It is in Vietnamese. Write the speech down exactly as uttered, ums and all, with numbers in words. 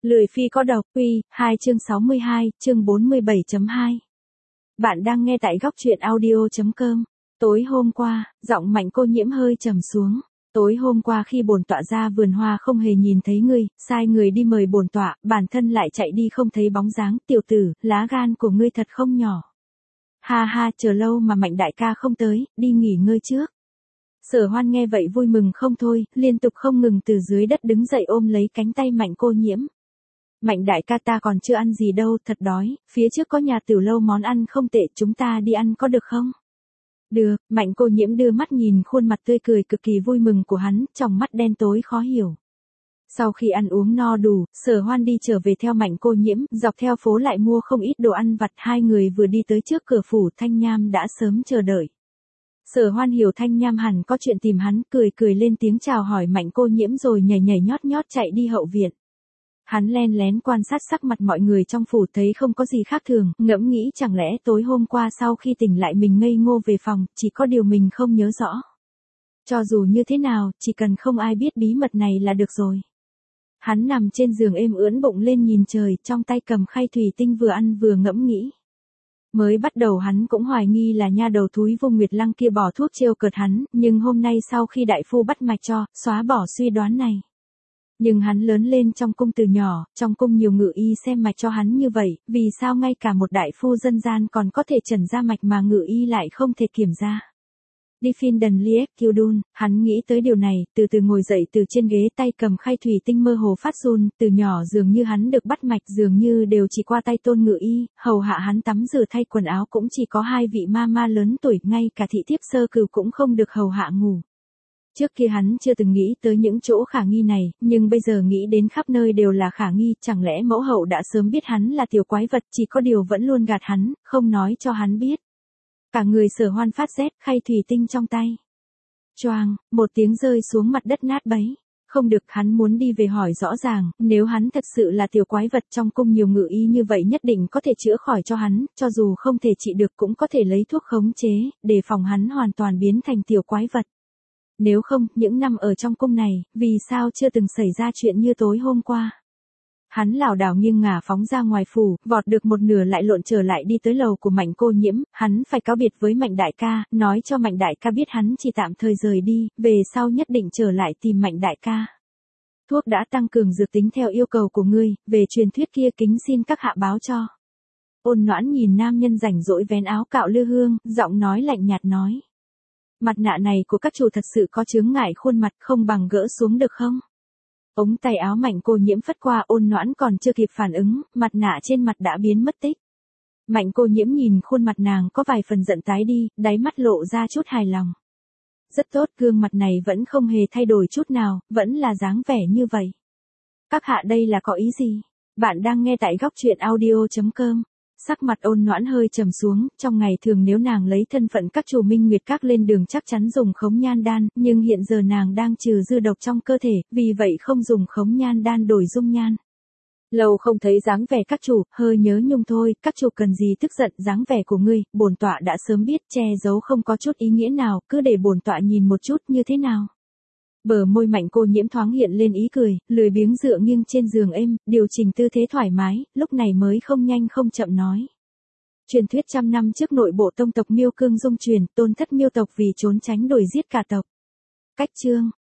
Lười phi có độc, Quy, hai chương sáu mươi hai, chương bốn mươi bảy chấm hai. Bạn đang nghe tại góc truyện audio chấm com. Tối hôm qua, giọng Mạnh Cô Nhiễm hơi trầm xuống. Tối hôm qua khi bổn tọa ra vườn hoa không hề nhìn thấy ngươi, sai người đi mời bổn tọa, bản thân lại chạy đi không thấy bóng dáng, tiểu tử, lá gan của ngươi thật không nhỏ. Ha ha, chờ lâu mà Mạnh đại ca không tới, đi nghỉ ngơi trước. Sở Hoan nghe vậy vui mừng không thôi, liên tục không ngừng từ dưới đất đứng dậy ôm lấy cánh tay Mạnh Cô Nhiễm. Mạnh đại ca, ta còn chưa ăn gì đâu, thật đói, phía trước có nhà Tiểu Lâu món ăn không tệ, chúng ta đi ăn có được không? Được, Mạnh Cô Nhiễm đưa mắt nhìn khuôn mặt tươi cười cực kỳ vui mừng của hắn, trong mắt đen tối khó hiểu. Sau khi ăn uống no đủ, Sở Hoan đi trở về theo Mạnh Cô Nhiễm, dọc theo phố lại mua không ít đồ ăn vặt, hai người vừa đi tới trước cửa phủ, Thanh Nham đã sớm chờ đợi. Sở Hoan hiểu Thanh Nham hẳn có chuyện tìm hắn, cười cười lên tiếng chào hỏi Mạnh Cô Nhiễm rồi nhảy nhảy nhót nhót chạy đi hậu viện. Hắn len lén quan sát sắc mặt mọi người trong phủ, thấy không có gì khác thường, ngẫm nghĩ chẳng lẽ tối hôm qua sau khi tỉnh lại mình ngây ngô về phòng, chỉ có điều mình không nhớ rõ. Cho dù như thế nào, chỉ cần không ai biết bí mật này là được rồi. Hắn nằm trên giường êm ưỡn bụng lên nhìn trời, trong tay cầm khay thủy tinh vừa ăn vừa ngẫm nghĩ. Mới bắt đầu hắn cũng hoài nghi là nha đầu thúi Vô Nguyệt Lăng kia bỏ thuốc trêu cợt hắn, nhưng hôm nay sau khi đại phu bắt mạch cho, xóa bỏ suy đoán này. Nhưng hắn lớn lên trong cung từ nhỏ, trong cung nhiều ngự y xem mạch cho hắn như vậy, vì sao ngay cả một đại phu dân gian còn có thể trần ra mạch mà ngự y lại không thể kiểm ra. Đi phiên đần liếc kiêu đun, hắn nghĩ tới điều này, từ từ ngồi dậy từ trên ghế, tay cầm khay thủy tinh mơ hồ phát run, từ nhỏ dường như hắn được bắt mạch dường như đều chỉ qua tay Tôn ngự y, hầu hạ hắn tắm rửa thay quần áo cũng chỉ có hai vị ma ma lớn tuổi, ngay cả thị thiếp sơ cửu cũng không được hầu hạ ngủ. Trước kia hắn chưa từng nghĩ tới những chỗ khả nghi này, nhưng bây giờ nghĩ đến khắp nơi đều là khả nghi, chẳng lẽ mẫu hậu đã sớm biết hắn là tiểu quái vật, chỉ có điều vẫn luôn gạt hắn, không nói cho hắn biết. Cả người Sở Hoan phát rét, khay thủy tinh trong tay. Choang, một tiếng rơi xuống mặt đất nát bấy. Không được, hắn muốn đi về hỏi rõ ràng, nếu hắn thật sự là tiểu quái vật trong cung nhiều ngự y như vậy nhất định có thể chữa khỏi cho hắn, cho dù không thể trị được cũng có thể lấy thuốc khống chế, để phòng hắn hoàn toàn biến thành tiểu quái vật. Nếu không, những năm ở trong cung này, vì sao chưa từng xảy ra chuyện như tối hôm qua? Hắn lảo đảo nghiêng ngả phóng ra ngoài phủ, vọt được một nửa lại lộn trở lại đi tới lầu của Mạnh Cô Nhiễm, hắn phải cáo biệt với Mạnh đại ca, nói cho Mạnh đại ca biết hắn chỉ tạm thời rời đi, về sau nhất định trở lại tìm Mạnh đại ca. Thuốc đã tăng cường dược tính theo yêu cầu của ngươi, về truyền thuyết kia kính xin các hạ báo cho. Ôn Noãn nhìn nam nhân rảnh rỗi vén áo cạo lư hương, giọng nói lạnh nhạt nói. Mặt nạ này của các chủ thật sự có chướng ngại khuôn mặt, không bằng gỡ xuống được không? Ống tay áo Mạnh Cô Nhiễm phất qua, Ôn Noãn còn chưa kịp phản ứng, mặt nạ trên mặt đã biến mất tích. Mạnh Cô Nhiễm nhìn khuôn mặt nàng có vài phần giận tái đi, đáy mắt lộ ra chút hài lòng. Rất tốt, gương mặt này vẫn không hề thay đổi chút nào, vẫn là dáng vẻ như vậy. Các hạ đây là có ý gì? Bạn đang nghe tại góc truyện audio chấm com. Sắc mặt Ôn Noãn hơi trầm xuống, trong ngày thường nếu nàng lấy thân phận các chủ Minh Nguyệt Các lên đường chắc chắn dùng khống nhan đan, nhưng hiện giờ nàng đang trừ dư độc trong cơ thể, vì vậy không dùng khống nhan đan đổi dung nhan. Lâu không thấy dáng vẻ các chủ, hơi nhớ nhung thôi, các chủ cần gì tức giận, dáng vẻ của ngươi, bổn tọa đã sớm biết, che giấu không có chút ý nghĩa nào, cứ để bổn tọa nhìn một chút như thế nào. Bờ môi Mạnh Cô Nhiễm thoáng hiện lên ý cười, lười biếng dựa nghiêng trên giường êm, điều chỉnh tư thế thoải mái, lúc này mới không nhanh không chậm nói. Truyền thuyết trăm năm trước nội bộ tông tộc Miêu Cương dung truyền, tôn thất Miêu tộc vì trốn tránh đuổi giết cả tộc. Cách chương,